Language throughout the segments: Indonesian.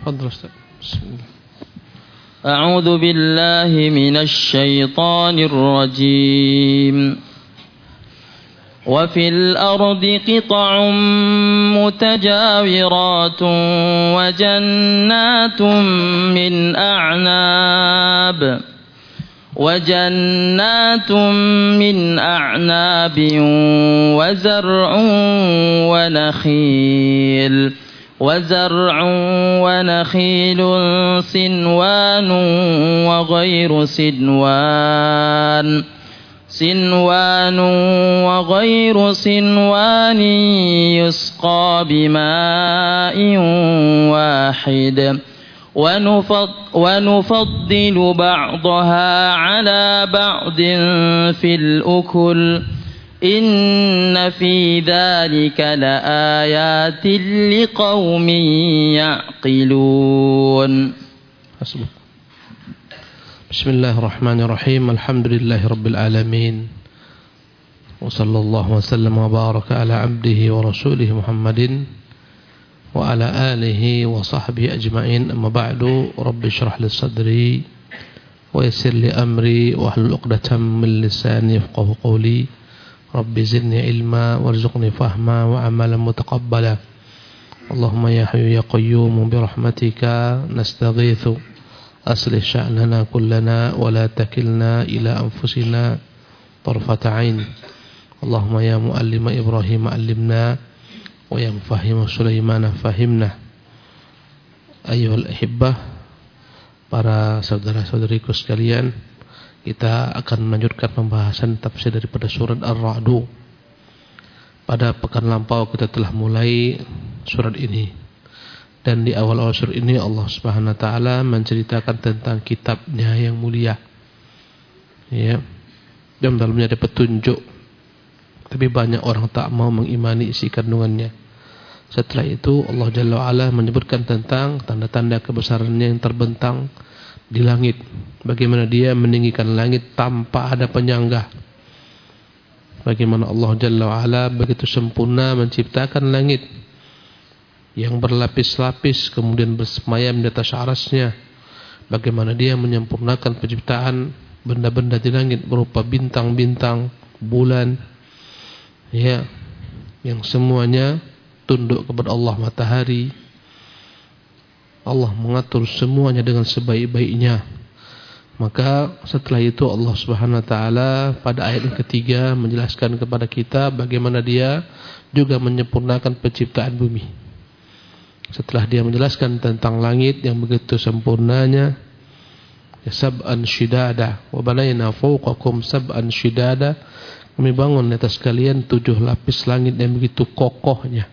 تفضل أستاذ. بسم الله. أعوذ بالله من الشيطان الرجيم. وفي الأرض قطع متجاورات وجنات من أعناب وزرع ونخيل صنوان وغير صنوان يسقى بماء واحد ونفضل بعضها على بعض في الأكل إن في ذلك لآيات لقوم يعقلون. بسم الله الرحمن الرحيم. الحمد لله رب العالمين وصلى الله وسلم وبارك على عبده ورسوله محمد وعلى آله وصحبه أجمعين. أما بعد، رب اشرح لي صدري ويسر لي أمري واحلل عقدة من لساني يفقهوا قولي. رب زدني علما وارزقني فهما وعملا متقبلا. اللهم يا حي يا قيوم برحمتك نستغيث أصلح شأننا كلنا ولا تكلنا إلى أنفسنا طرفة عين. اللهم يا معلم إبراهيم علمنا ويا مفهم سليمان fahimna. Ayyuhal ahibbah, para saudara-saudariku sekalian, kita akan melanjutkan pembahasan tafsir daripada surat Ar-Ra'd. Pada pekan lampau kita telah mulai surat ini, dan di awal-awal surat ini Allah Subhanahu wa taala menceritakan tentang kitabnya yang mulia. Ya. Dan dalamnya ada petunjuk, tapi banyak orang tak mau mengimani isi kandungannya. Setelah itu Allah Jalla wa'ala menyebutkan tentang tanda-tanda kebesarannya yang terbentang di langit. Bagaimana dia meninggikan langit tanpa ada penyangga. Bagaimana Allah Jalla wa'ala begitu sempurna menciptakan langit yang berlapis-lapis kemudian bersemayam di atas arasnya. Bagaimana dia menyempurnakan penciptaan benda-benda di langit berupa bintang-bintang, bulan, ya, yang semuanya tunduk kepada Allah, matahari. Allah mengatur semuanya dengan sebaik-baiknya. Maka setelah itu Allah Subhanahu wa taala pada ayat yang ketiga menjelaskan kepada kita bagaimana dia juga menyempurnakan penciptaan bumi. Setelah dia menjelaskan tentang langit yang begitu sempurnanya, sab'an shidada wa banayna fawqakum sab'an shidada, kami bangun di atas kalian 7 lapis langit yang begitu kokohnya.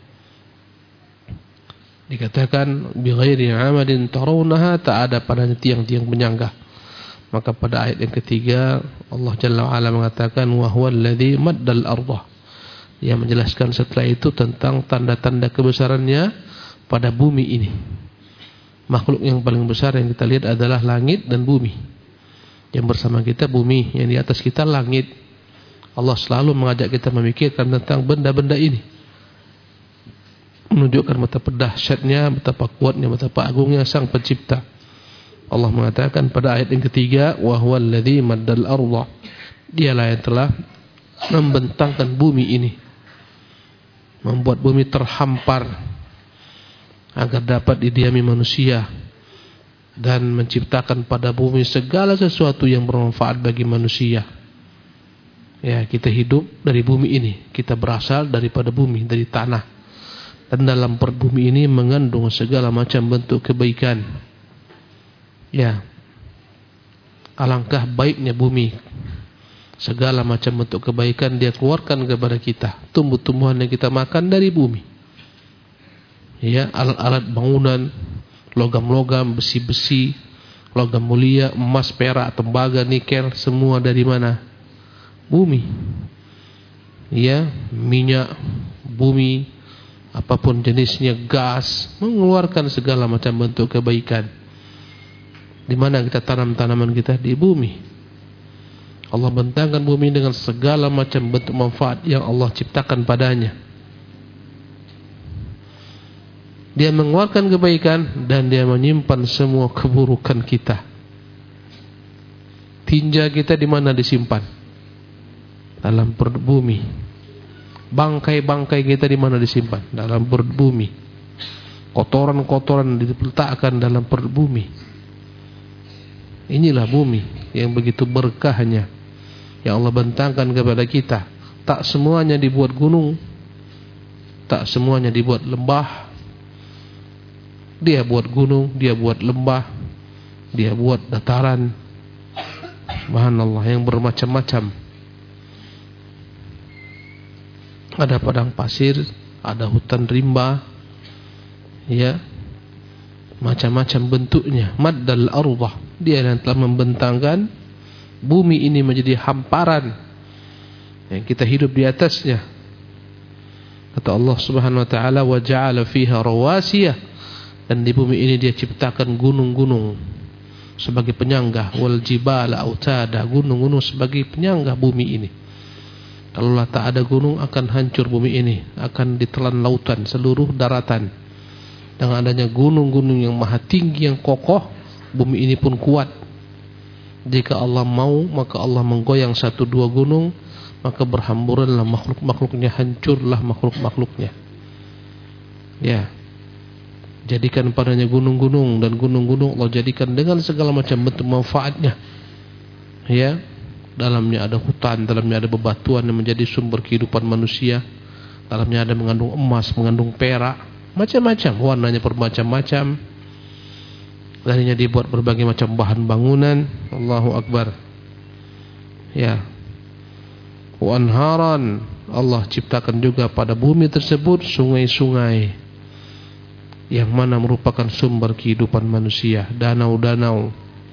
Dikatakan bi ghairi amadin tarawnaha, tak ada padanya tiang-tiang penyangga. Maka pada ayat yang ketiga Allah Jalla wa'ala mengatakan wa huwal ladzi maddal ardh. Dia menjelaskan setelah itu tentang tanda-tanda kebesarannya pada bumi ini. Makhluk yang paling besar yang kita lihat adalah langit dan bumi. Yang bersama kita bumi, yang di atas kita langit. Allah selalu mengajak kita memikirkan tentang benda-benda ini, menunjukkan betapa dahsyatnya, betapa kuatnya, betapa agungnya Sang Pencipta. Allah mengatakan pada ayat yang ketiga, wa huwal ladzi maddal ardh. Dialah yang telah membentangkan bumi ini, membuat bumi terhampar agar dapat didiami manusia, dan menciptakan pada bumi segala sesuatu yang bermanfaat bagi manusia. Ya, kita hidup dari bumi ini, kita berasal daripada bumi, dari tanah. Dan dalam perut bumi ini mengandung segala macam bentuk kebaikan. Ya, alangkah baiknya bumi. Segala macam bentuk kebaikan dia keluarkan kepada kita. Tumbuh-tumbuhan yang kita makan dari bumi. Ya, alat-alat bangunan, logam-logam, besi-besi, logam mulia, emas, perak, tembaga, nikel, semua dari mana? Bumi. Ya, minyak bumi, apapun jenisnya, gas, mengeluarkan segala macam bentuk kebaikan. Di mana kita tanam tanaman kita? Di bumi. Allah bentangkan bumi dengan segala macam bentuk manfaat yang Allah ciptakan padanya. Dia mengeluarkan kebaikan dan dia menyimpan semua keburukan kita. Tinja kita di mana disimpan? Dalam perut bumi. Bangkai-bangkai kita di mana disimpan? Dalam perut bumi. Kotoran-kotoran diletakkan dalam perut bumi. Inilah bumi yang begitu berkahnya yang Allah bentangkan kepada kita. Tak semuanya dibuat gunung, tak semuanya dibuat lembah. Dia buat gunung, dia buat lembah, dia buat dataran. Subhanallah, yang bermacam-macam. Ada padang pasir, ada hutan rimba, ya, macam-macam bentuknya. Maddal ardah, dia yang telah membentangkan bumi ini menjadi hamparan yang kita hidup di atasnya. Kata Allah Subhanahu wa taala, wa ja'ala fiha rawasiya, dan di bumi ini dia ciptakan gunung-gunung sebagai penyangga, wal jibala autada, gunung-gunung sebagai penyangga bumi ini. Kalau tak ada gunung akan hancur bumi ini, akan ditelan lautan seluruh daratan. Dengan adanya gunung-gunung yang maha tinggi yang kokoh, bumi ini pun kuat. Jika Allah mau, maka Allah menggoyang 1-2 gunung, maka berhamburanlah makhluk-makhluknya, hancurlah makhluk-makhluknya. Ya, jadikan padanya gunung-gunung, dan gunung-gunung Allah jadikan dengan segala macam bentuk manfaatnya. Ya, dalamnya ada hutan, dalamnya ada bebatuan yang menjadi sumber kehidupan manusia. Dalamnya ada mengandung emas, mengandung perak, macam-macam, warnanya bermacam-macam. Darinya dibuat berbagai macam bahan bangunan. Allahu Akbar. Ya. Wa anharan, Allah ciptakan juga pada bumi tersebut sungai-sungai yang mana merupakan sumber kehidupan manusia, danau-danau.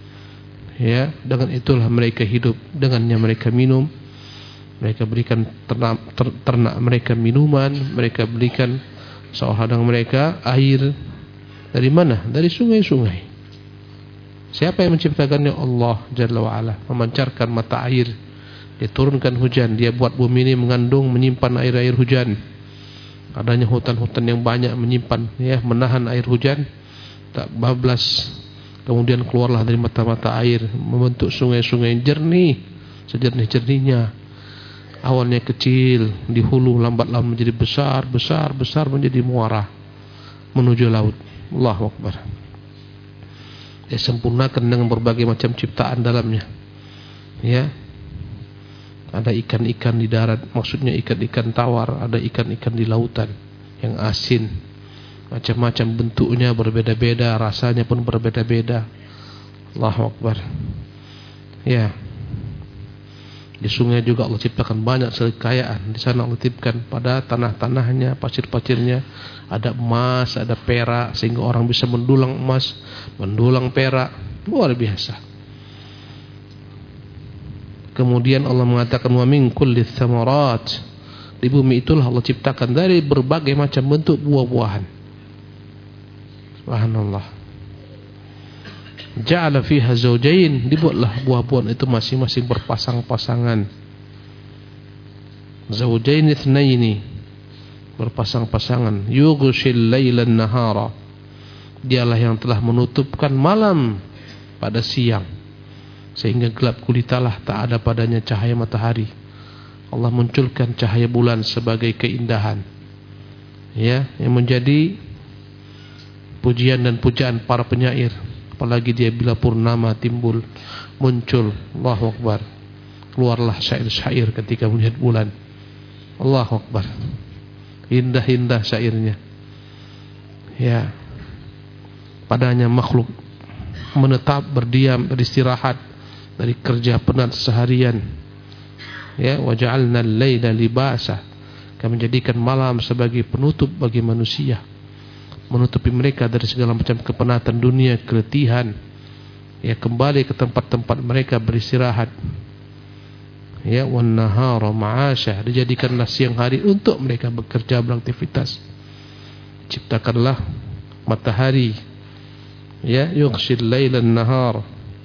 Ya, dengan itulah mereka hidup, dengannya mereka minum. Mereka berikan ternak mereka minuman, mereka berikan sahadang mereka air. Dari mana? Dari sungai-sungai. Siapa yang menciptakannya? Allah Jalla wa'ala. Memancarkan mata air, dia turunkan hujan, dia buat bumi ini mengandung, menyimpan air-air hujan. Adanya hutan-hutan yang banyak menyimpan, ya, menahan air hujan, tak bablas. Kemudian keluarlah dari mata-mata air, membentuk sungai-sungai yang jernih, sejernih-jernihnya. Awalnya kecil di hulu, lambat-lambat menjadi besar, besar, besar menjadi muara menuju laut. Allahu Akbar. Dia sempurnakan dengan berbagai macam ciptaan dalamnya. Ya. Ada ikan-ikan di darat, maksudnya ikan-ikan tawar, ada ikan-ikan di lautan yang asin. Macam-macam bentuknya berbeda-beda, rasanya pun berbeda-beda. Allahu Akbar. Ya. Di sungai juga Allah ciptakan banyak sekali kekayaan. Di sana Allah titipkan pada tanah-tanahnya, pasir-pasirnya ada emas, ada perak, sehingga orang bisa mendulang emas, mendulang perak. Luar biasa. Kemudian Allah mengatakan wa min kulli tsamarat. Di bumi itulah Allah ciptakan dari berbagai macam bentuk buah-buahan. Subhanallah. Ja'ala fiha zawjayn, dibuatlah buah-buahan itu masing-masing berpasang-pasangan. Zawjayn itsnaini, berpasang-pasangan. Yughshil lailan nahara, dialah yang telah menutupkan malam pada siang, sehingga gelap gulitalah, tak ada padanya cahaya matahari. Allah munculkan cahaya bulan sebagai keindahan, ya, yang menjadi pujian dan pujaan para penyair. Apalagi dia bila purnama timbul, muncul, Allahu Akbar, keluarlah syair-syair ketika melihat bulan. Allahu Akbar, indah-indah syairnya. Ya, padanya makhluk menetap, berdiam, beristirahat dari kerja penat seharian. Ya, wa ja'alna al-laila libasa, kami menjadikan malam sebagai penutup bagi manusia, menutupi mereka dari segala macam kepenatan dunia, keletihan. Ya, kembali ke tempat-tempat mereka beristirahat. Ya, wan nahara ma'asha, dijadikanlah siang hari untuk mereka bekerja, beraktivitas. Ciptakanlah matahari, ya, yughshil lailan nahar.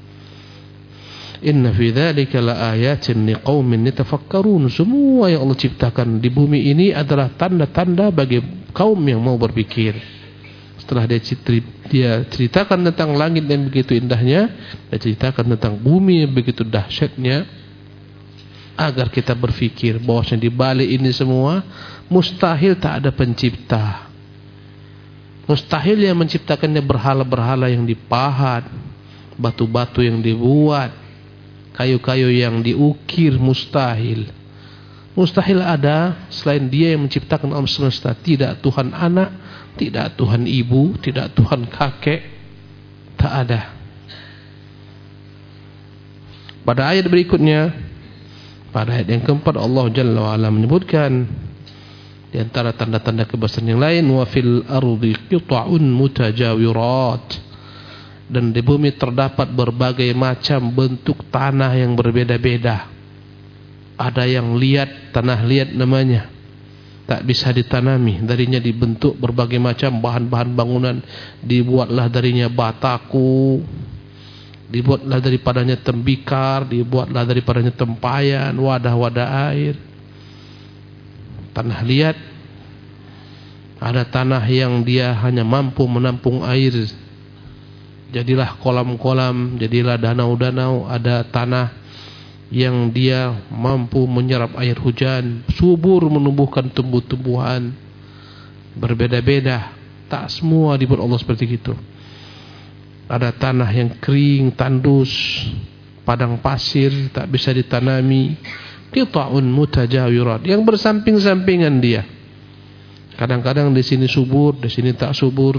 Inna fi dzalika laayatin liqaumin yatafakkarun. Semua yang Allah ciptakan di bumi ini adalah tanda-tanda bagi kaum yang mau berpikir. Setelah dia ceritakan tentang langit yang begitu indahnya, dia ceritakan tentang bumi yang begitu dahsyatnya, agar kita berfikir bahwasanya di balik ini semua mustahil tak ada pencipta. Mustahil yang menciptakannya berhala-berhala yang dipahat, batu-batu yang dibuat, kayu-kayu yang diukir, mustahil. Mustahil ada selain Dia yang menciptakan alam semesta. Tidak Tuhan anak, tidak Tuhan ibu, tidak Tuhan kakek, tak ada. Pada ayat berikutnya, pada ayat yang keempat, Allah Jalla wa'ala menyebutkan di antara tanda-tanda kebesaran yang lain, wa fil ardi qita'un mutajawirat, dan di bumi terdapat berbagai macam bentuk tanah yang berbeda-beda. Ada yang liat, tanah liat namanya, tak bisa ditanami, darinya dibentuk berbagai macam bahan-bahan bangunan, dibuatlah darinya bataku, dibuatlah daripadanya tembikar, dibuatlah daripadanya tempayan, wadah-wadah air. Tanah liat. Ada tanah yang dia hanya mampu menampung air, jadilah kolam-kolam, jadilah danau-danau. Ada tanah yang dia mampu menyerap air hujan, subur menumbuhkan tumbuh-tumbuhan. Berbeda-beda, tak semua dibuat Allah seperti itu. Ada tanah yang kering, tandus, padang pasir, tak bisa ditanami. Qita'un mutajawirat, yang bersamping-sampingan dia. Kadang-kadang di sini subur, di sini tak subur.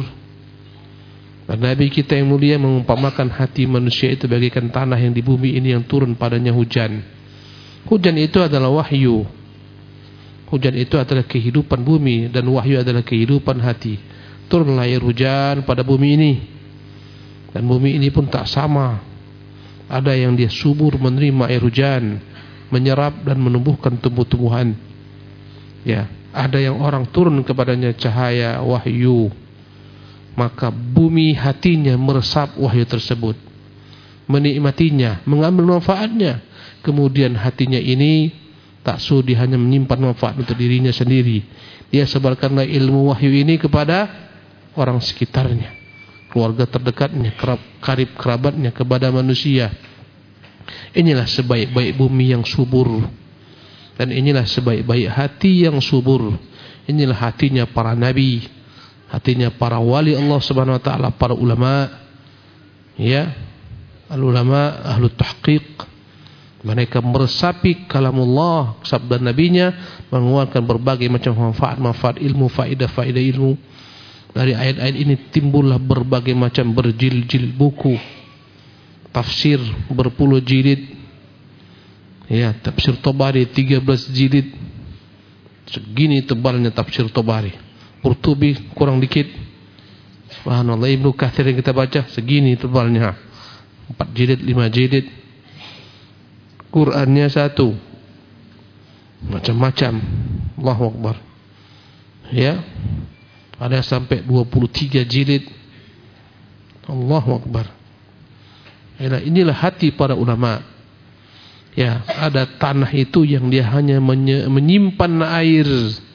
Dan Nabi kita yang mulia mengumpamakan hati manusia itu bagaikan tanah yang di bumi ini yang turun padanya hujan. Hujan itu adalah wahyu. Hujan itu adalah kehidupan bumi, dan wahyu adalah kehidupan hati. Turunlah air hujan pada bumi ini. Dan bumi ini pun tak sama. Ada yang dia subur menerima air hujan, menyerap dan menumbuhkan tumbuh-tumbuhan. Ya, ada yang orang turun kepadanya cahaya wahyu, maka bumi hatinya meresap wahyu tersebut, menikmatinya, mengambil manfaatnya. Kemudian hatinya ini tak sudi hanya menyimpan manfaat untuk dirinya sendiri, dia sebarkanlah ilmu wahyu ini kepada orang sekitarnya, keluarga terdekatnya, karib kerabatnya, kepada manusia. Inilah sebaik-baik bumi yang subur, dan inilah sebaik-baik hati yang subur. Inilah hatinya para nabi, hatinya para wali Allah Subhanahu wa taala, para ulama, ya, al-ulama ahlu tahqiq. Mereka meresapi kalamullah, sabda nabinya, mengeluarkan berbagai macam manfaat-manfaat ilmu, faedah-faedah ilmu. Dari ayat-ayat ini timbullah berbagai macam berjilid-jilid buku tafsir, berpuluh jilid. Ya, tafsir Tabari 13 jilid. Segini tebalnya tafsir Tabari. Qurtubi kurang dikit. Subhanallah, Ibnu Katsir yang kita baca segini tebalnya. 4 jilid, 5 jilid. Qur'annya 1. Macam-macam. Allahu Akbar. Ya. Ada sampai 23 jilid. Allahu Akbar. Inilah hati para ulama. Ya, ada tanah itu yang dia hanya menyimpan air,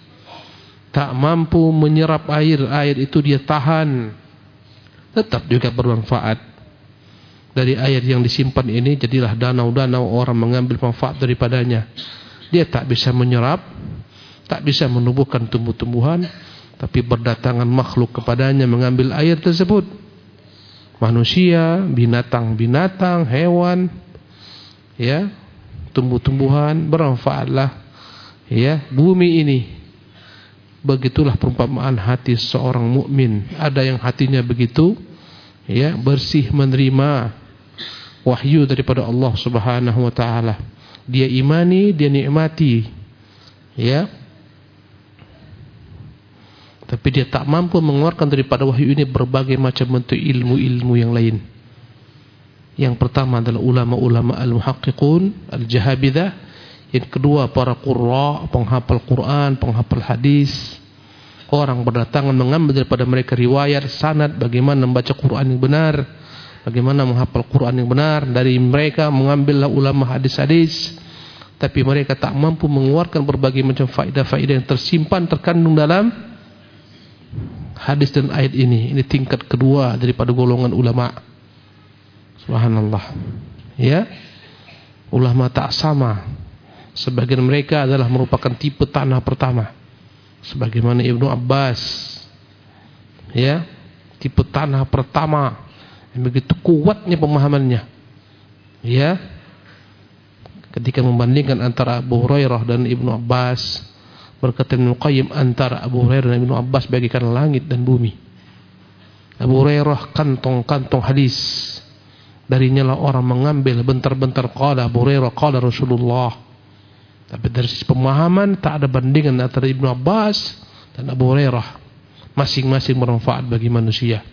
tak mampu menyerap air. Air itu dia tahan, tetap juga bermanfaat. Dari air yang disimpan ini jadilah danau-danau, orang mengambil manfaat daripadanya. Dia tak bisa menyerap, tak bisa menumbuhkan tumbuh-tumbuhan, tapi berdatangan makhluk kepadanya mengambil air tersebut. Manusia, binatang-binatang, hewan, ya, tumbuh-tumbuhan, bermanfaatlah, ya, bumi ini. Begitulah perumpamaan hati seorang mukmin. Ada yang hatinya begitu, ya, bersih menerima wahyu daripada Allah Subhanahu wa taala. Dia imani, dia nikmati, ya. Tapi dia tak mampu mengeluarkan daripada wahyu ini berbagai macam bentuk ilmu-ilmu yang lain. Yang pertama adalah ulama-ulama al-muhaqqiqun, al-jahabidah. Yang kedua para qurra, penghafal Quran, penghafal hadis. Orang berdatangan mengambil daripada mereka riwayat, sanad, bagaimana membaca Quran yang benar, bagaimana menghafal Quran yang benar. Dari mereka mengambillah ulama hadis-hadis. Tapi mereka tak mampu mengeluarkan berbagai macam faedah-faedah yang tersimpan, terkandung dalam hadis dan ayat ini tingkat kedua daripada golongan ulama. Subhanallah. Ya. Ulama tak sama. Sebagian mereka adalah merupakan tipe tanah pertama. Sebagaimana Ibnu Abbas. Ya. Tipe tanah pertama yang begitu kuatnya pemahamannya. Ya. Ketika membandingkan antara Abu Hurairah dan Ibnu Abbas, berkata Ibnu Qayyim, antara Abu Hurairah dan Ibnu Abbas bagaikan langit dan bumi. Abu Hurairah kantong-kantong hadis, darinya lah orang mengambil bentar-bentar, qala Abu Hurairah, qala Rasulullah. Tapi dari sisi pemahaman tak ada bandingan antara Ibnu Abbas dan Abu Hurairah. Masing-masing bermanfaat bagi manusia.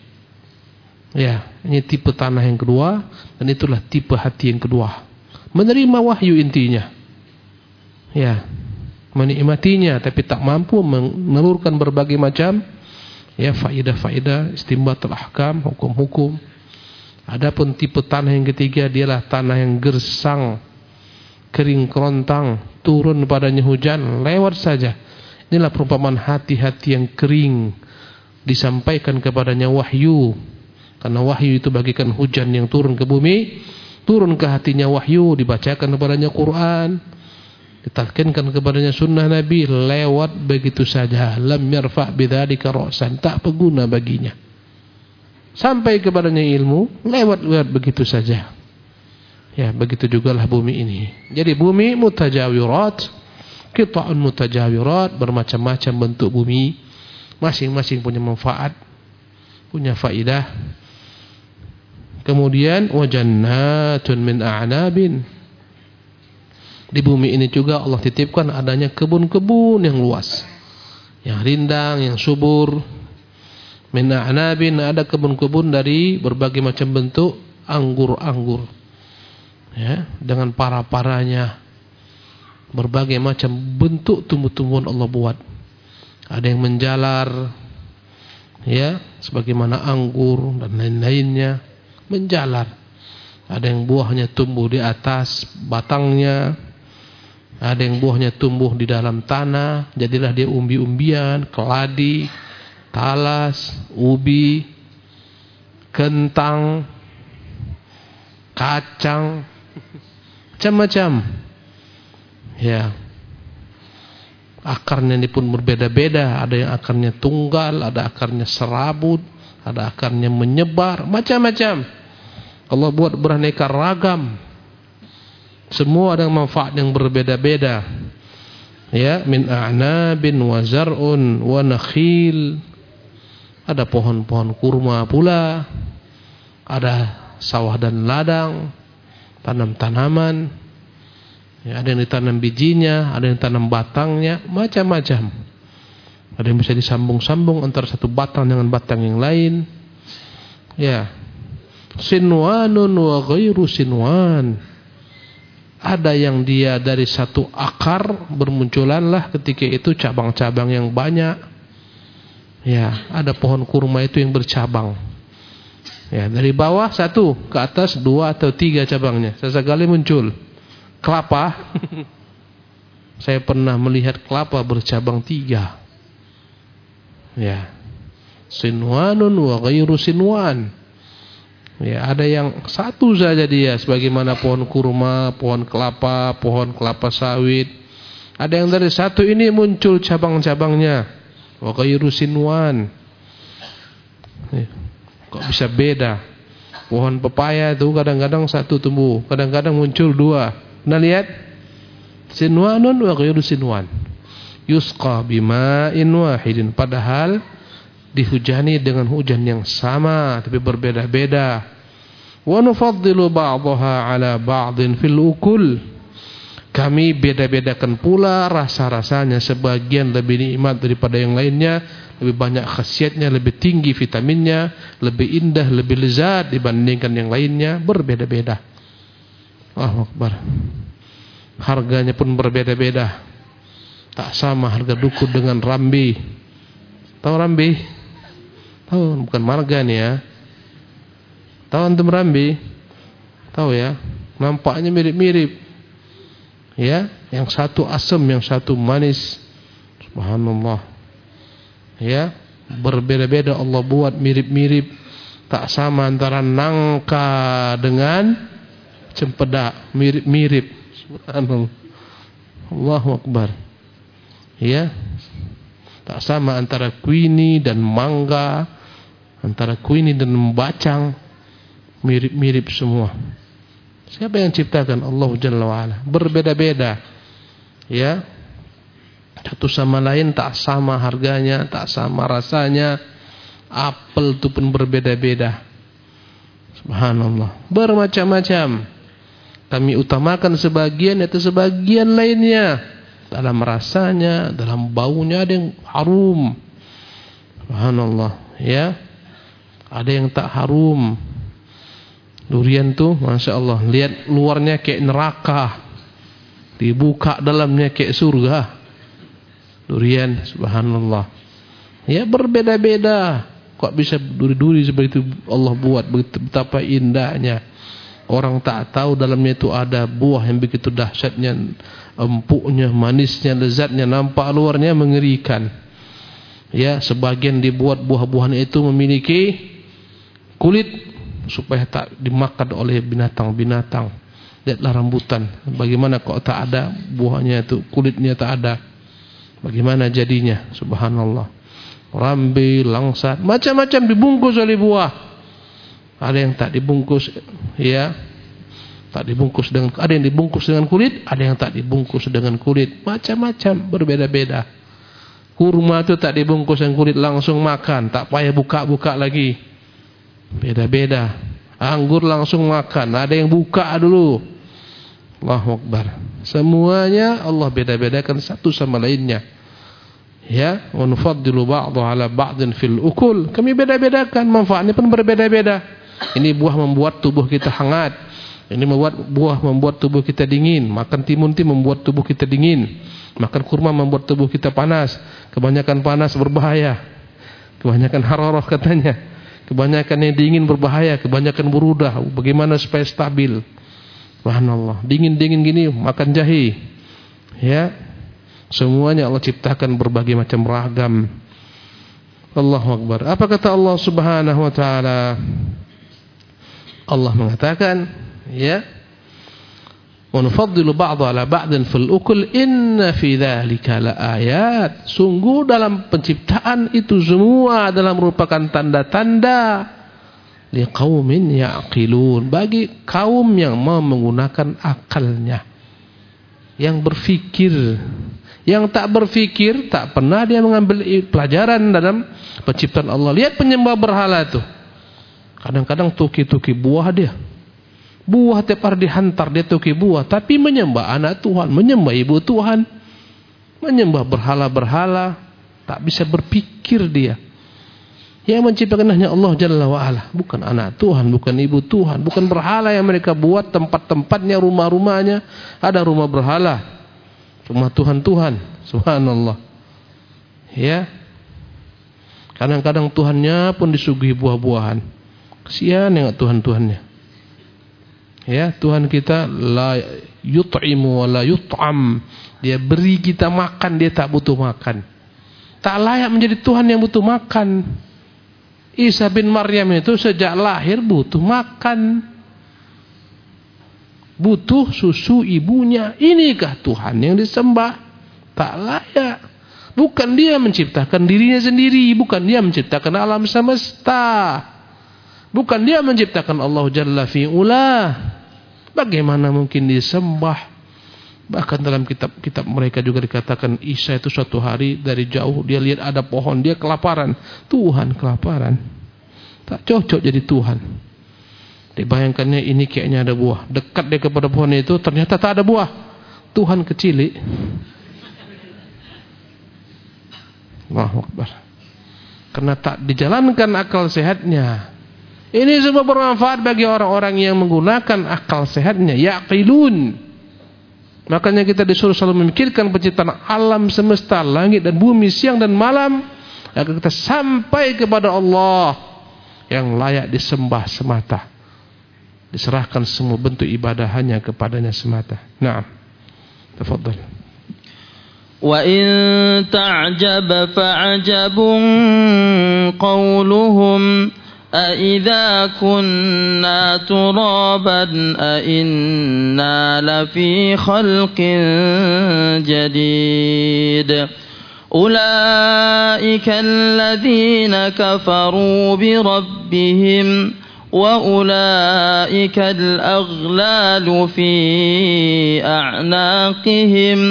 Ya, ini tipe tanah yang kedua, dan itulah tipe hati yang kedua. Menerima wahyu intinya. Ya, menikmatinya tapi tak mampu menelurkan berbagai macam ya faedah-faedah, istinbatul ahkam, hukum-hukum. Adapun tipe tanah yang ketiga, dialah tanah yang gersang, kering kerontang, turun padanya hujan, lewat saja. Inilah perumpamaan hati-hati yang kering, disampaikan kepadanya wahyu. Karena wahyu itu bagikan hujan yang turun ke bumi, turun ke hatinya wahyu, dibacakan kepadanya Quran, ditalkinkan kepadanya sunnah Nabi, lewat begitu saja. Lam yarfa' bidzalika ra'san, tak berguna baginya. Sampai kepadanya ilmu, lewat begitu saja. Ya, begitu jugalah bumi ini. Jadi bumi mutajawirat, qita'un mutajawirat, bermacam-macam bentuk bumi, masing-masing punya manfaat, punya faidah. Kemudian wajannatun min a'nabin. Di bumi ini juga Allah titipkan adanya kebun-kebun yang luas, yang rindang, yang subur. Min a'nabin, ada kebun-kebun dari berbagai macam bentuk anggur-anggur. Ya, dengan para-paranya. Berbagai macam bentuk tumbuh-tumbuhan Allah buat. Ada yang menjalar, ya, sebagaimana anggur dan lain-lainnya. Menjalar. Ada yang buahnya tumbuh di atas batangnya, ada yang buahnya tumbuh di dalam tanah, jadilah dia umbi-umbian, keladi, talas, ubi, kentang, kacang, macam-macam. Ya. Akarnya ini pun berbeda-beda, ada yang akarnya tunggal, ada akarnya serabut, ada akarnya menyebar, macam-macam. Allah buat beraneka ragam. Semua ada manfaat yang berbeda-beda. Ya, min a'nabin wa zar'un wa nakhil. Ada pohon-pohon kurma pula. Ada sawah dan ladang, tanam-tanaman. Ya, ada yang ditanam bijinya, ada yang tanam batangnya, macam-macam. Ada yang bisa disambung-sambung antara satu batang dengan batang yang lain. Ya. Sinwanun wa ghairu sinwan. Ada yang dia dari satu akar bermunculanlah ketika itu cabang-cabang yang banyak. Ya, ada pohon kurma itu yang bercabang. Ya, dari bawah satu, ke atas dua atau tiga cabangnya. Sesekali muncul. Kelapa. Saya pernah melihat kelapa bercabang 3. Ya. Sinwanun wa ghairu sinwan. Ya, ada yang satu saja dia, sebagaimana pohon kurma, pohon kelapa sawit. Ada yang dari satu ini muncul cabang-cabangnya. Wa ghairu sinwan. Ya, kok bisa beda? Pohon pepaya itu kadang-kadang satu tumbuh, kadang-kadang muncul 2. Nah, lihat. Sinwanun wa ghairu sinwan. Yusqa bima'in wahidin, padahal dihujani dengan hujan yang sama tapi berbeda-beda. Wa nufaddilu ba'daha 'ala ba'din fil ukul. Kami beda-bedakan pula rasa-rasanya, sebagian lebih nikmat daripada yang lainnya, lebih banyak khasiatnya, lebih tinggi vitaminnya, lebih indah, lebih lezat dibandingkan yang lainnya, berbeda-beda. Allahu Akbar. Harganya pun berbeda-beda. Tak sama harga duku dengan rambi. Tahu rambi? Tahu, bukan marga nih ya. Tahu antum rambi? Tahu ya? Nampaknya mirip-mirip. Ya, yang satu asam, yang satu manis. Subhanallah. Ya, Berbeda-beda Allah buat, mirip-mirip. Tak sama antara nangka dengan cempedak, mirip-mirip. Subhanallah. Allahu Akbar. Ya. Tak sama antara kuini dan mangga, antara kuini dan bacang, mirip-mirip semua. Siapa yang ciptakan? Allah Jalla wa Ala. Berbeda-beda. Ya. Satu sama lain tak sama harganya, tak sama rasanya. Apel itu pun berbeda-beda. Subhanallah. Bermacam-macam. Kami utamakan sebagian atau sebagian lainnya. Dalam rasanya, dalam baunya ada yang harum. Subhanallah. Ya. Ada yang tak harum. Durian tuh, Masya Allah. Lihat luarnya kayak neraka. Dibuka dalamnya kayak surga. Durian, subhanallah. Ya, berbeda-beda. Kok bisa duri-duri seperti itu Allah buat, betapa indahnya. Orang tak tahu dalamnya itu ada buah yang begitu dahsyatnya, empuknya, manisnya, lezatnya, nampak luarnya mengerikan. Ya, sebagian dibuat buah-buahan itu memiliki kulit supaya tak dimakan oleh binatang-binatang. Lihatlah rambutan, bagaimana kok tak ada buahnya itu, kulitnya tak ada. Bagaimana jadinya? Subhanallah. Rambi, langsat, macam-macam dibungkus oleh buah. Ada yang tak dibungkus, ya, tak dibungkus dengan, ada yang dibungkus dengan kulit, ada yang tak dibungkus dengan kulit, macam-macam, berbeda-beda. Kurma itu tak dibungkus dengan kulit, langsung makan, tak payah buka-buka lagi, beda-beda. Anggur langsung makan, ada yang buka dulu. Allahu Akbar. Semuanya Allah beda-bedakan satu sama lainnya. Ya, wa nufaddilu ba'dhu 'ala ba'dhin fil ukul. Kami beda-bedakan, manfaatnya pun berbeda-beda. Ini buah membuat tubuh kita hangat. Ini buah membuat tubuh kita dingin. Makan timun membuat tubuh kita dingin. Makan kurma membuat tubuh kita panas. Kebanyakan panas berbahaya. Kebanyakan hararah katanya. Kebanyakan yang dingin berbahaya. Kebanyakan berudah. Bagaimana supaya stabil? Subhanallah. Dingin-dingin gini makan jahe. Ya. Semuanya Allah ciptakan berbagai macam ragam. Allahu Akbar. Apa kata Allah Subhanahu wa taala? Allah mengatakan, ya, wa nufaddilu ba'dha 'ala ba'din fil ukul inna fi dzalika laayat. Sungguh dalam penciptaan itu semua adalah merupakan tanda-tanda liqaumin ya'qilun, bagi kaum yang mau menggunakan akalnya, yang berfikir. Yang tak berfikir, tak pernah dia mengambil pelajaran dalam penciptaan Allah. Lihat penyembah berhala itu. Kadang-kadang tuki-tuki buah dia. Buah tiap hari dihantar, dia tuki buah. Tapi menyembah anak Tuhan, menyembah ibu Tuhan, menyembah berhala-berhala. Tak bisa berpikir dia. Yang menciptakan hanya Allah Jalla wa'ala. Bukan anak Tuhan, bukan ibu Tuhan, bukan berhala yang mereka buat tempat-tempatnya, rumah-rumahnya. Ada rumah berhala, rumah Tuhan-Tuhan, subhanallah. Ya. Kadang-kadang Tuhannya pun disuguhi buah-buahan. Kesian ya Tuhan-Tuhannya. Ya, Tuhan kita la yut'imu wa la yut'am. Dia beri kita makan, dia tak butuh makan. Tak layak menjadi Tuhan yang butuh makan. Isa bin Maryam itu sejak lahir butuh makan. Butuh susu ibunya. Inikah Tuhan yang disembah? Tak layak. Bukan dia menciptakan dirinya sendiri. Bukan dia menciptakan alam semesta. Bukan dia menciptakan Allah Jalla fi'ula. Bagaimana mungkin disembah? Bahkan dalam kitab-kitab mereka juga dikatakan Isa itu suatu hari dari jauh dia lihat ada pohon, dia kelaparan. Tuhan kelaparan. Tak cocok jadi Tuhan. Dibayangkannya ini kayaknya ada buah. Dekat dia kepada pohon itu, ternyata tak ada buah. Tuhan kecil. Allahu Akbar. Karena tak dijalankan akal sehatnya. Ini semua bermanfaat bagi orang-orang yang menggunakan akal sehatnya. Yaqilun. Makanya kita disuruh selalu memikirkan penciptaan alam semesta, langit dan bumi, siang dan malam, agar kita sampai kepada Allah yang layak disembah semata. Diserahkan semua bentuk ibadah hanya kepadanya semata. Naam. Tafadhal. وإن تعجب فعجب قولهم أإذا كنا ترابا أإنا لفي خلق جديد أولئك الذين كفروا بربهم وأولئك الأغلال في أعناقهم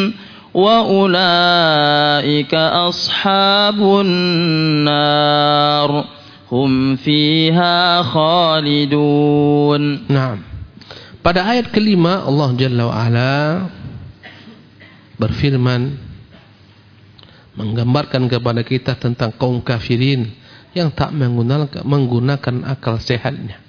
وأولئك أصحاب النار hum fiha khalidun. Nah, pada ayat kelima Allah Jalla wa'ala berfirman menggambarkan kepada kita tentang kaum kafirin yang tak menggunakan akal sehatnya,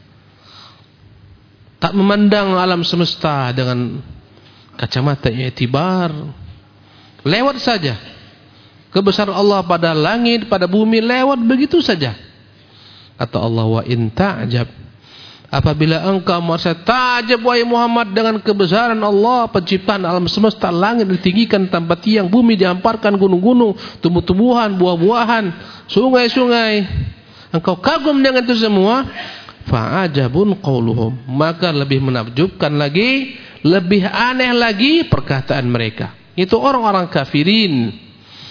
tak memandang alam semesta dengan kacamata i'tibar, lewat saja kebesaran Allah pada langit, pada bumi, lewat begitu saja. Kata Allah, wa in ta'jab, apabila engkau merasa ta'jab wahai Muhammad dengan kebesaran Allah penciptaan alam semesta, langit ditinggikan tanpa tiang, bumi dihamparkan gunung-gunung, tumbuh-tumbuhan, buah-buahan, sungai-sungai, engkau kagum dengan itu semua, fa'ajabun qauluhum, maka lebih menakjubkan lagi, lebih aneh lagi perkataan mereka. Itu orang-orang kafirin.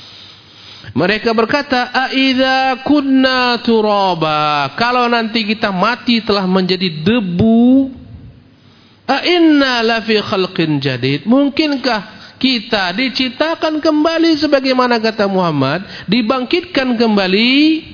Mereka berkata, "Aidza kunna turaba," kalau nanti kita mati telah menjadi debu, "a inna lafi khalqin jadid," mungkinkah kita diciptakan kembali sebagaimana kata Muhammad, dibangkitkan kembali?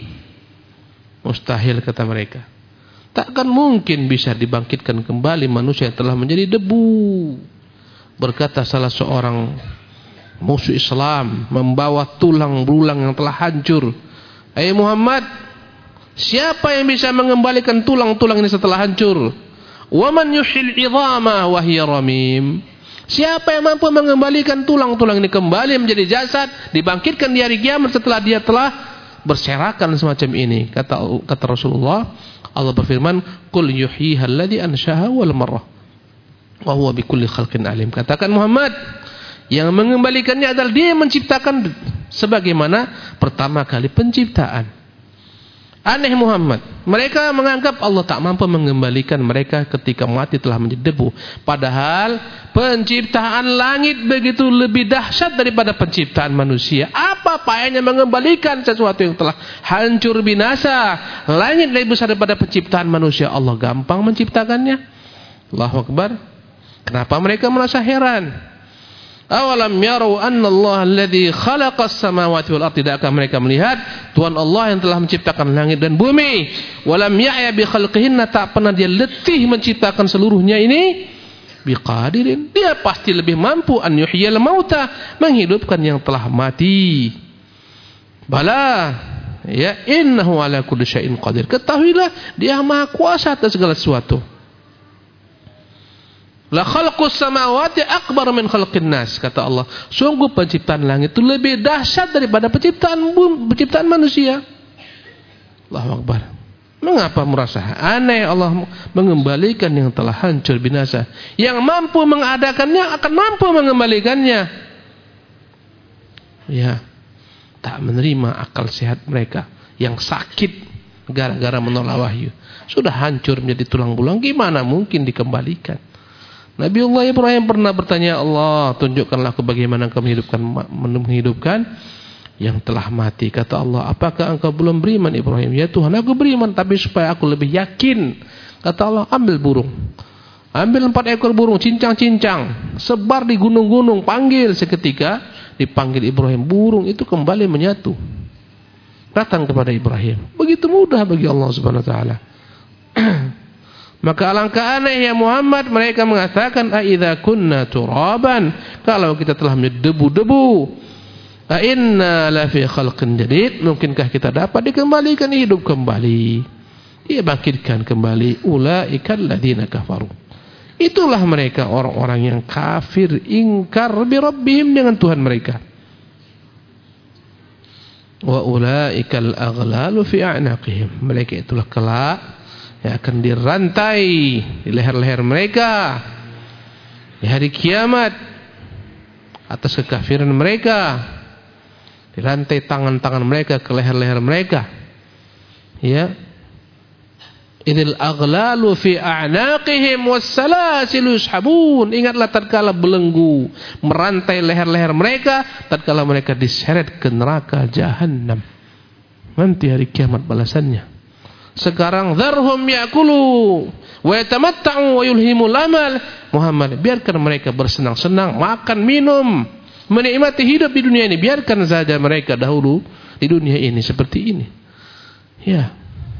Mustahil, kata mereka. Takkan mungkin bisa dibangkitkan kembali manusia yang telah menjadi debu. Berkata salah seorang musuh Islam membawa tulang belulang yang telah hancur, "Hai Muhammad, siapa yang bisa mengembalikan tulang-tulang ini setelah hancur? Wa man yuhyil 'idhama wa hiya ramim?" Siapa yang mampu mengembalikan tulang-tulang ini kembali menjadi jasad, dibangkitkan di hari kiamat setelah dia telah berserakan semacam ini? Kata Rasulullah, Allah berfirman, "Qul yuhyiha alladhi anshaha wal marrah wa huwa bikulli khalqin alim." Katakan Muhammad, yang mengembalikannya adalah dia yang menciptakan sebagaimana pertama kali penciptaan. Aneh Muhammad, mereka menganggap Allah tak mampu mengembalikan mereka ketika mati telah menjadi debu. Padahal penciptaan langit begitu lebih dahsyat daripada penciptaan manusia. Apa payahnya mengembalikan sesuatu yang telah hancur binasa? Langit lebih besar daripada penciptaan manusia, Allah gampang menciptakannya. Allahu Akbar. Kenapa mereka merasa heran? Awalam yarau anna Allah alladhi khalaqas samawati wal ardi, tidakkah mereka melihat Tuhan Allah yang telah menciptakan langit dan bumi? Walam ya'ya bi khalqihinna, tak pernah dia letih menciptakan seluruhnya ini. Biqadirin, dia pasti lebih mampu an yuhyil mauta, menghidupkan yang telah mati. Bala, ya innahu ala kulli syai'in qadir, ketahuilah dia maha kuasa atas segala sesuatu. La khalqus samawati akbar min khalqin nas, kata Allah, sungguh penciptaan langit itu lebih dahsyat daripada penciptaan manusia. Allahu Akbar. Mengapa merasa aneh Allah mengembalikan yang telah hancur binasa? Yang mampu mengadakannya akan mampu mengembalikannya. Ya, tak menerima akal sehat mereka yang sakit gara-gara menolak wahyu. Sudah hancur menjadi tulang belulang, gimana mungkin dikembalikan? Nabiullah Ibrahim pernah bertanya, Allah, tunjukkanlah aku bagaimana engkau menghidupkan yang telah mati. Kata Allah, apakah engkau belum beriman Ibrahim? Ya Tuhan, aku beriman, tapi supaya aku lebih yakin. Kata Allah, ambil burung. Ambil 4 ekor burung, cincang-cincang, sebar di gunung-gunung, panggil seketika. Dipanggil Ibrahim, burung itu kembali menyatu, datang kepada Ibrahim. Begitu mudah bagi Allah Subhanahu Wa Taala. Maka alangkah aneh ya Muhammad, mereka mengatakan, "Aidza kunna turaban," kalau kita telah menjadi debu-debu, "a inna la fi khalqin jadid," mungkinkah kita dapat dikembalikan, hidup kembali, dia bangkitkan kembali. Ulaikal ladzina kafaru, itulah mereka orang-orang yang kafir, ingkar bi rabbihim, dengan Tuhan mereka. Wa ulaikal aghlalu fi a'naqihim, mereka itulah kelak yang akan dirantai di leher-leher mereka di hari kiamat. atas kekafiran mereka. Dirantai tangan-tangan mereka ke leher-leher mereka. Ya. Idil aghlalu fi a'naqihim wassalasil yushabun. Ingatlah tatkala belenggu merantai leher-leher mereka, tatkala mereka diseret ke neraka jahanam. Nanti hari kiamat balasannya. Sekarang dharhum ya'kulu wa yatamatta'u wa yulhimul amal. Muhammad, biarkan mereka bersenang-senang, makan, minum, menikmati hidup di dunia ini. Biarkan saja mereka dahulu di dunia ini seperti ini. Ya.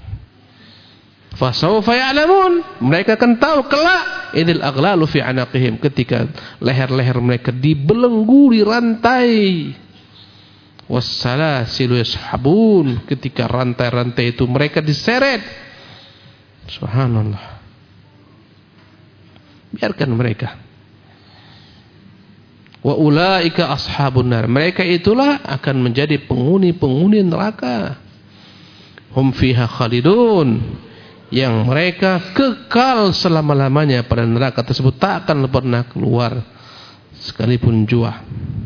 Fasawfa ya'lamun. Mereka akan tahu kelak. Idil aghlalu fi anaqihim. Ketika leher-leher mereka dibelenggu, dirantai. Wassalasilu yashabun. Ketika rantai-rantai itu mereka diseret. Subhanallah. Biarkan mereka. Wa ulaika ashabun nar. Mereka itulah akan menjadi penghuni-penghuni neraka. Hum fiha khalidun. Yang mereka kekal selama-lamanya pada neraka tersebut, tak akan pernah keluar sekalipun jua.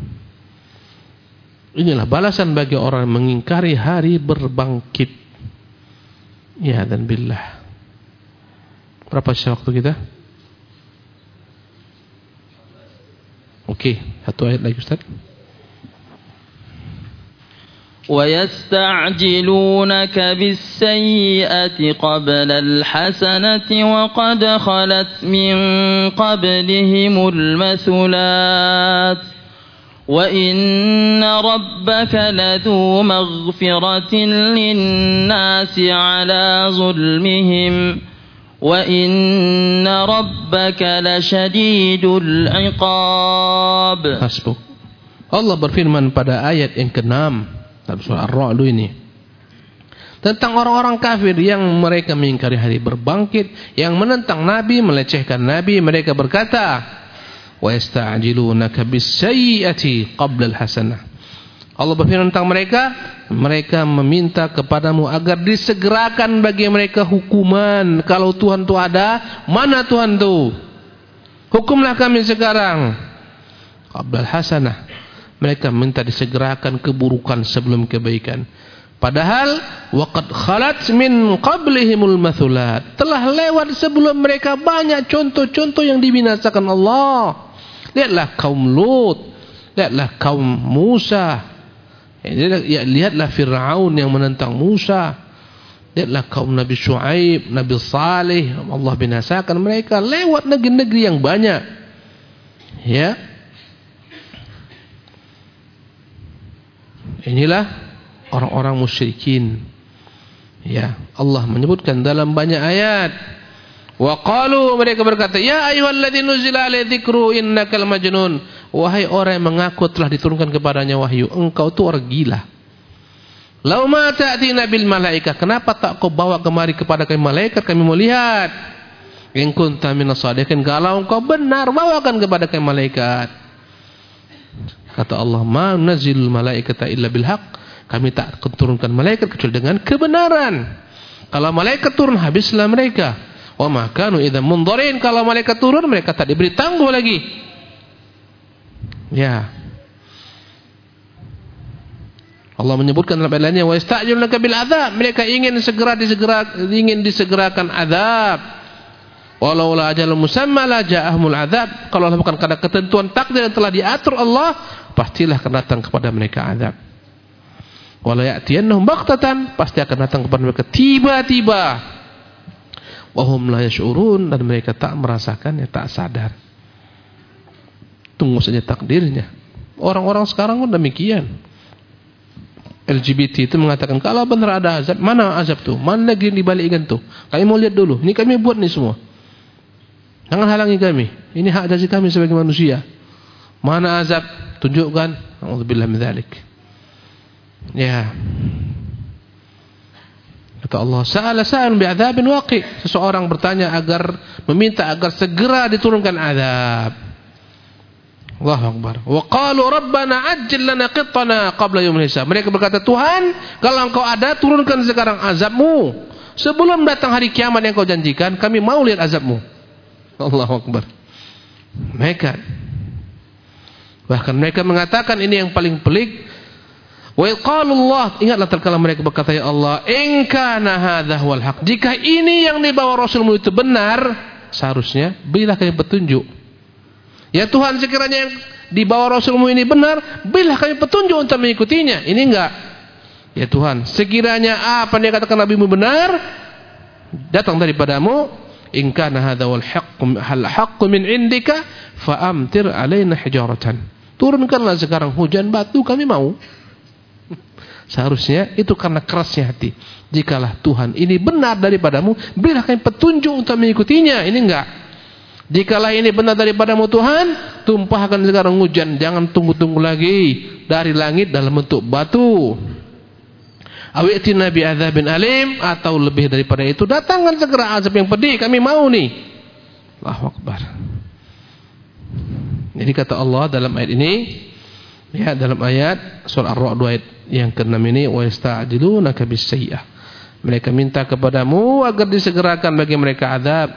Inilah balasan bagi orang yang mengingkari hari berbangkit. Ya dan billah. Berapa sisa waktu kita? Oke, satu ayat lagi Ustaz. وَيَسْتَعْجِلُونَكَ بِالسَّيِّئَةِ قَبْلَ الْحَسَنَةِ وَقَدْ خَلَتْ مِنْ قَبْلِهِمُ الْمَثُلَاتُ وَإِنَّ رَبَّكَ لَذُو مَغْفِرَةٍ لِلنَّاسِ عَلَى ظُلْمِهِمْ وَإِنَّ رَبَّكَ لَشَدِيدُ الْعِقَابِ. Hasbuk. Allah berfirman pada ayat yang ke-6 dalam surah Ar-Ra'd ini tentang orang-orang kafir yang mereka mengingkari hari berbangkit, yang menentang Nabi, melecehkan Nabi. Mereka berkata, wa yasta'jilunaka bis-sayyi'ati qabla al-hasanah. Allah berfirman tentang mereka, mereka meminta kepadamu agar disegerakan bagi mereka hukuman. Kalau Tuhan itu ada, mana Tuhan itu? Hukumlah kami sekarang. Qabla al-hasanah. Mereka minta disegerakan keburukan sebelum kebaikan. Padahal waqad khalat min qablihimul mathulat. Telah lewat sebelum mereka banyak contoh-contoh yang dibinasakan Allah. Lihatlah kaum Lut, lihatlah kaum Musa. Lihatlah Fir'aun yang menentang Musa. Lihatlah kaum Nabi Syuaib, Nabi Saleh. Allah binasakan mereka lewat negeri-negeri yang banyak. Ya. Inilah orang-orang musyrikin. Ya, Allah menyebutkan dalam banyak ayat. Wa qalu, mereka berkata, ya ayyuhalladzina nuzila alaihi dzikru innakal majnun. Wahai orang yang mengaku telah diturunkan kepadanya wahyu, engkau itu orang gila. Lau ma ta'tina bil malaikah, kenapa tak kau bawa kemari kepada kami malaikat, kami mau lihat. In kunta minas shadiqin, kalau engkau benar bawakan kepada kami malaikat. Kata Allah, ma nazilul malaikata illa bil haqq. Kami tak turunkan malaikat kecuali dengan kebenaran. Kalau malaikat turun, habislah mereka. Wa ma kanu idzan mundzirin. Kalau malaikat turun, mereka tak diberi tangguh lagi. Ya. Allah menyebutkan dalam ayat lainnya, wa yasta'jilunaka bil adzab. Mereka ingin disegerakan azab. Walau la ajalun musamma la ja'ahumul adzab. Kalau bukan karena ketentuan takdir yang telah diatur Allah, pastilah akan datang kepada mereka azab. Wala ya'tiyannahum baghtatan, pasti akan datang kepada mereka tiba-tiba. Wa hum la yash'urun, dan mereka tak merasakannya, tak sadar. Tunggu saja takdirnya. Orang-orang sekarang pun demikian. LGBT itu mengatakan, kalau benar ada azab, mana azab tuh? Mana negeri di balik itu? Kami mau lihat dulu. Ini kami buat nih semua. Jangan halangi kami. Ini hak asasi kami sebagai manusia. Mana azab? Tunjukkan. A'udzubillah min dzalik. Ya. Kata Allah, sa'ala sa'ilun bi'adzabin waqi'. Seseorang bertanya meminta agar segera diturunkan azab. Allahu Akbar. Wa qalu rabbana ajjil lana qittana qabla yaumil hisab. Mereka berkata, Tuhan, kalau engkau ada, turunkan sekarang azabmu. Sebelum datang hari kiamat yang kau janjikan, kami mau lihat azabmu. Allahu Akbar. Mereka Bahkan mereka mengatakan ini yang paling pelik. Wa qalullah, ingatlah tatkala mereka berkata, ya Allah, in kana hadza wal haq, jika ini yang dibawa Rasulmu itu benar, seharusnya berilah kami petunjuk. Ya Tuhan, sekiranya yang dibawa Rasulmu ini benar, berilah kami petunjuk untuk mengikutinya. Ini enggak. Ya Tuhan, sekiranya apa yang dikatakan Nabi-Mu benar, datang daripadamu, in kana hadza wal haqq min indika fa amtir alaina hijaratan, turunkanlah sekarang hujan batu, kami mau. Seharusnya itu karena kerasnya hati. Jikalah Tuhan ini benar daripadamu, berilah kami petunjuk untuk mengikutinya. Ini enggak. Jikalah ini benar daripadamu Tuhan, tumpahkan sekarang hujan, jangan tunggu-tunggu lagi dari langit dalam bentuk batu. Awi'tina bi'adzabin alim, atau lebih daripada itu, datangkan segera azab yang pedih, kami mau nih. Allahu Akbar. Jadi kata Allah dalam ayat ini, ya, dalam ayat surah Ar-Ra'd ayat yang ke-6 ini, wa yasta'jilunaka bis-sayyi'ah, mereka minta kepadamu agar disegerakan bagi mereka azab,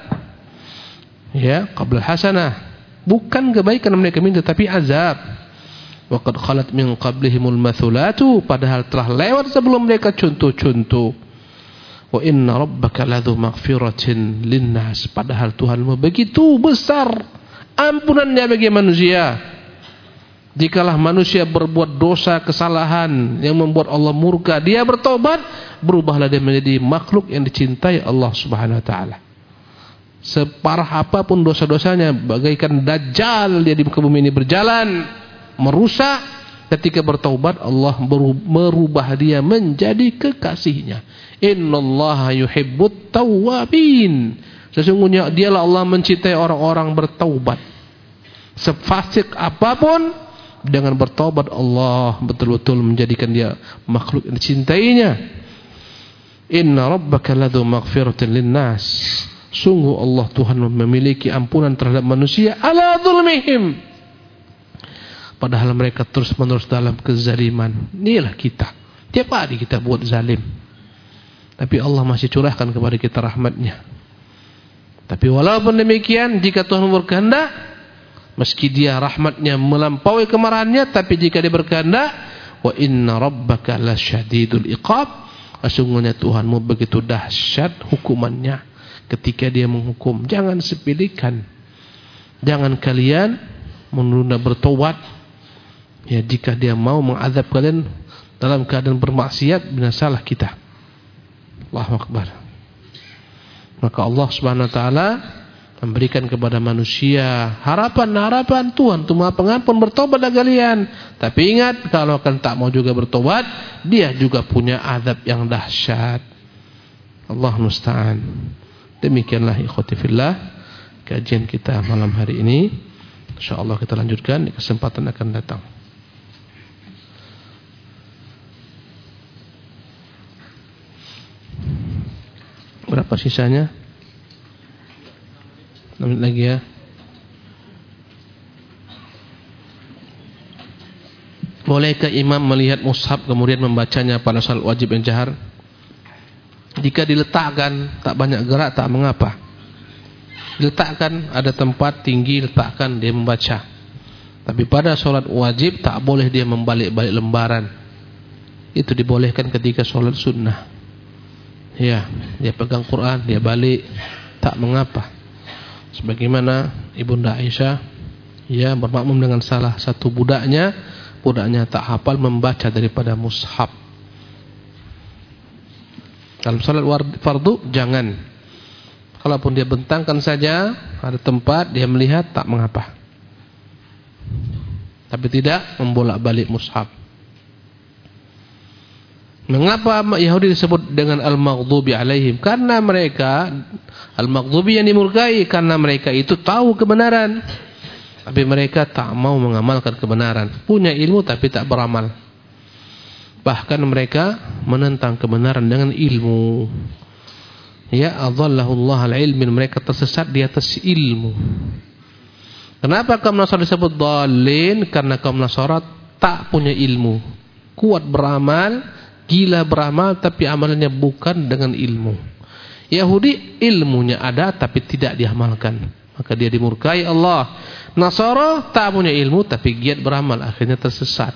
ya, qabla hasanah, bukan kebaikan mereka minta tapi azab. Wa qad khalat min qablihimul mathulatu, padahal telah lewat sebelum mereka contoh-contoh. Wa inna rabbaka ladzu maghfiratin linnas, padahal Tuhanmu begitu besar ampunannya bagi manusia. Jikalah manusia berbuat dosa, kesalahan yang membuat Allah murka, dia bertobat, berubahlah dia menjadi makhluk yang dicintai Allah Subhanahu wa taala. Separah apapun dosa-dosanya, bagaikan dajjal dia di muka bumi ini berjalan merusak, ketika bertaubat Allah merubah dia menjadi kekasihnya. Innallaha yuhibbut tawwabin, sesungguhnya dialah Allah mencintai orang-orang bertaubat. Sefasik apapun, dengan bertaubat Allah betul-betul menjadikan dia makhluk yang dicintainya. Inna rabbaka ladzu maghfiratin linnas, sungguh Allah Tuhan memiliki ampunan terhadap manusia ala dzulmihim, padahal mereka terus-menerus dalam kezaliman. Inilah kita, tiap hari kita buat zalim, tapi Allah masih curahkan kepada kita rahmatnya. Tapi walaupun demikian, jika Tuhan berkehendak, meski dia rahmatnya melampaui kemarahannya, tapi jika dia berkehendak, wa inna rabbaka lasyadidul iqab, sesungguhnya Tuhanmu begitu dahsyat hukumannya ketika dia menghukum. Jangan sepelekan, jangan kalian menunda bertobat. Ya, jika dia mau mengazab kalian dalam keadaan bermaksiat, binasalah kita. Allahu Akbar. Maka Allah Subhanahu wa taala memberikan kepada manusia harapan Tuhan itu Maha Pengampun, bertobatlah kalian. Tapi ingat, kalau kan tak mau juga bertobat, dia juga punya azab yang dahsyat. Allah musta'an. Demikianlah ikhwati fillah kajian kita malam hari ini. Insyaallah kita lanjutkan di kesempatan akan datang. Berapa sisanya? 6 menit lagi ya. Bolehkah imam melihat mushaf kemudian membacanya pada salat wajib yang jahar? Jika diletakkan tak banyak gerak tak mengapa. Diletakkan ada tempat tinggi, letakkan dia membaca. Tapi pada salat wajib tak boleh dia membalik-balik lembaran. Itu dibolehkan ketika salat sunnah. Ya, dia pegang Quran, dia balik, tak mengapa. Sebagaimana Ibunda Aisyah, ya, bermakmum dengan salah satu budaknya tak hafal membaca daripada mushaf. Dalam salat fardu jangan. Kalaupun dia bentangkan saja, ada tempat dia melihat tak mengapa. Tapi tidak membolak-balik mushaf. Mengapa Yahudi disebut dengan al-maghdubi alaihim? Karena mereka, al-maghdubi yang dimurkai, karena mereka itu tahu kebenaran, tapi mereka tak mau mengamalkan kebenaran. Punya ilmu tapi tak beramal. Bahkan mereka menentang kebenaran dengan ilmu. Ya, adhallahullah al-ilmin, mereka tersesat di atas ilmu. Kenapa kaum Nasara disebut dhalin? Karena kaum Nasara tak punya ilmu. Kuat beramal, gila beramal, tapi amalannya bukan dengan ilmu. Yahudi ilmunya ada tapi tidak diamalkan. maka dia dimurkai Allah. Nasara tak punya ilmu tapi giat beramal, akhirnya tersesat.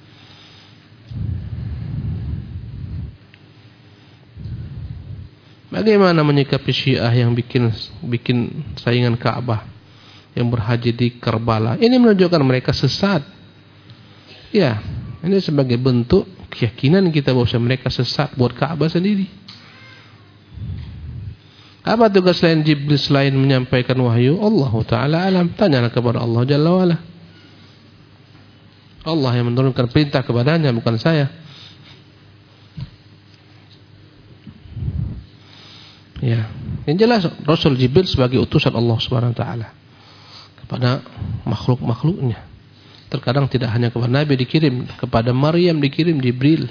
Bagaimana menyikapi Syiah yang bikin saingan Ka'bah, yang berhaji di Karbala? Ini menunjukkan mereka sesat. Ya, ini sebagai bentuk keyakinan kita bahwa mereka sesat buat Ka'bah sendiri. Apa tugas selain Jibril selain menyampaikan wahyu? Allah Ta'ala alam. Tanyalah kepada Allah Jalla wa'ala. Allah yang menurunkan perintah kepadanya, bukan saya. Ya, yang jelas Rasul Jibril sebagai utusan Allah Subhanahu wa taala kepada makhluk-makhluknya. Terkadang tidak hanya kepada Nabi dikirim, kepada Maryam dikirim Jibril.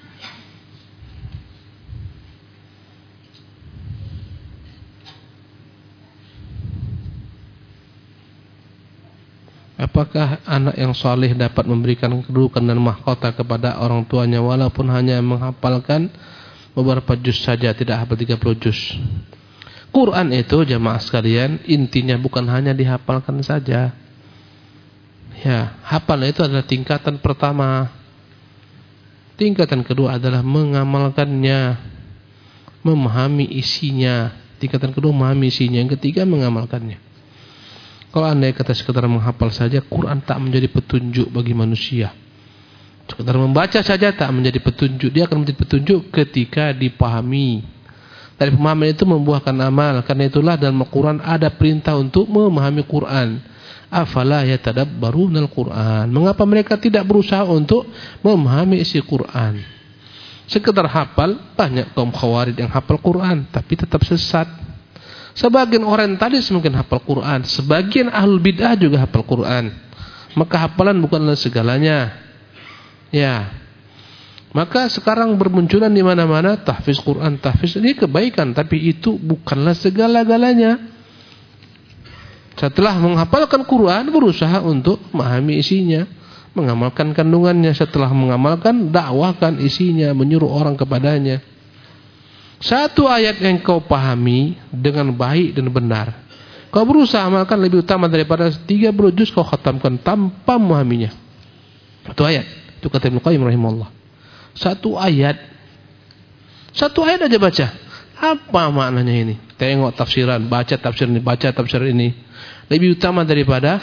Apakah anak yang saleh dapat memberikan kedudukan dan mahkota kepada orang tuanya walaupun hanya menghafalkan beberapa juz saja, tidak hafal 30 juz? Quran itu jamaah sekalian intinya bukan hanya dihafalkan saja. Ya, hafal itu adalah tingkatan pertama. Tingkatan kedua adalah mengamalkannya, memahami isinya. Tingkatan kedua memahami isinya, yang ketiga mengamalkannya. Kalau andai kata sekedar menghafal saja, Quran tak menjadi petunjuk bagi manusia. Sekedar membaca saja tak menjadi petunjuk. Dia akan menjadi petunjuk ketika dipahami. Dari pemahaman itu membuahkan amal. Karena itulah dalam Al-Quran ada perintah untuk memahami Quran. Afala yatadabbarunal Quran. Mengapa mereka tidak berusaha untuk memahami isi Quran? Sekedar hafal, banyak kaum khawarij yang hafal Quran tapi tetap sesat. Sebagian orientalis mungkin hafal Quran, sebagian ahlul bid'ah juga hafal Quran. Maka hafalan bukanlah segalanya. Ya, maka sekarang bermunculan di mana-mana tahfiz Quran, tahfiz ini kebaikan, tapi itu bukanlah segala-galanya. Setelah menghafalkan Quran, berusaha untuk memahami isinya, mengamalkan kandungannya. Setelah mengamalkan, dakwahkan isinya, menyuruh orang kepadanya. Satu ayat yang kau pahami dengan baik dan benar, kau berusaha amalkan lebih utama daripada 30 juz kau khatamkan tanpa memahaminya. Satu ayat. Itu kata Ibnu Qayyim rahimahullah. Satu ayat aja baca. Apa maknanya ini? Tengok tafsiran, baca tafsir ini, baca tafsir ini. Lebih utama daripada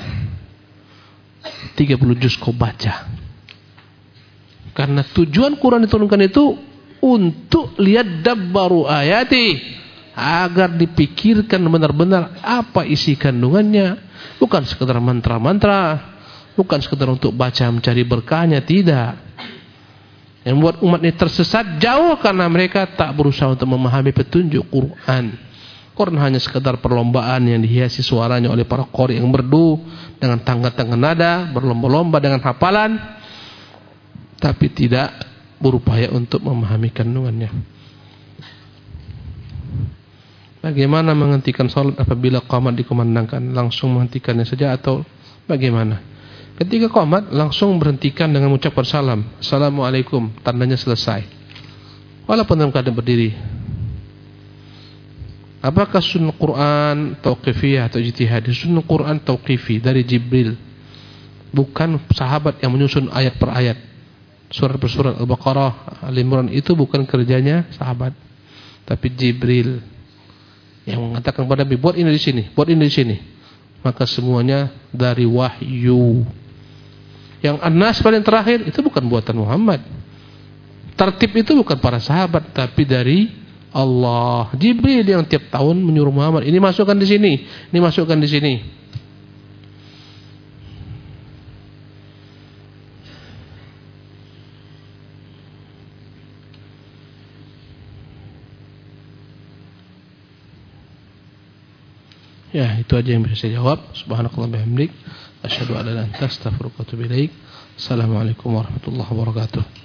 30 juz kau baca. Karena tujuan Quran diturunkan itu untuk lihat dabbaru ayati, agar dipikirkan benar-benar apa isi kandungannya, bukan sekedar mantra-mantra. Bukan sekedar untuk baca mencari berkahnya, tidak. Yang membuat umat ini tersesat jauh karena mereka tak berusaha untuk memahami petunjuk Quran. Quran hanya sekedar perlombaan yang dihiasi suaranya oleh para qori yang merdu dengan tangga-tangga nada, berlomba-lomba dengan hafalan, tapi tidak berupaya untuk memahami kandungannya. Bagaimana menghentikan salat apabila qamat dikumandangkan? Langsung menghentikannya saja atau bagaimana? Ketika qomat langsung berhentikan dengan mengucapkan salam. Assalamualaikum, tandanya selesai. Walaupun dalam keadaan berdiri. Apakah sunnah Quran tauqifiyah atau ijtihad? Sunnah Quran tauqifi dari Jibril. Bukan sahabat yang menyusun ayat per ayat. Surat per surat Al-Baqarah, Al-Imran itu bukan kerjanya sahabat, tapi Jibril yang mengatakan kepada Nabi, buat ini di sini, buat ini di sini. Maka semuanya dari wahyu. Yang An-Nas paling terakhir itu bukan buatan Muhammad. Tertib itu bukan para sahabat, tapi dari Allah. Jibril yang tiap tahun menyuruh Muhammad, ini masukkan di sini, ini masukkan di sini. Ya, itu aja yang bisa saya jawab. Subhanakallah bihamdik, asyhadu an la ilaha illa anta, astaghfiruka wa atubu ilaik. Assalamualaikum warahmatullahi wabarakatuh.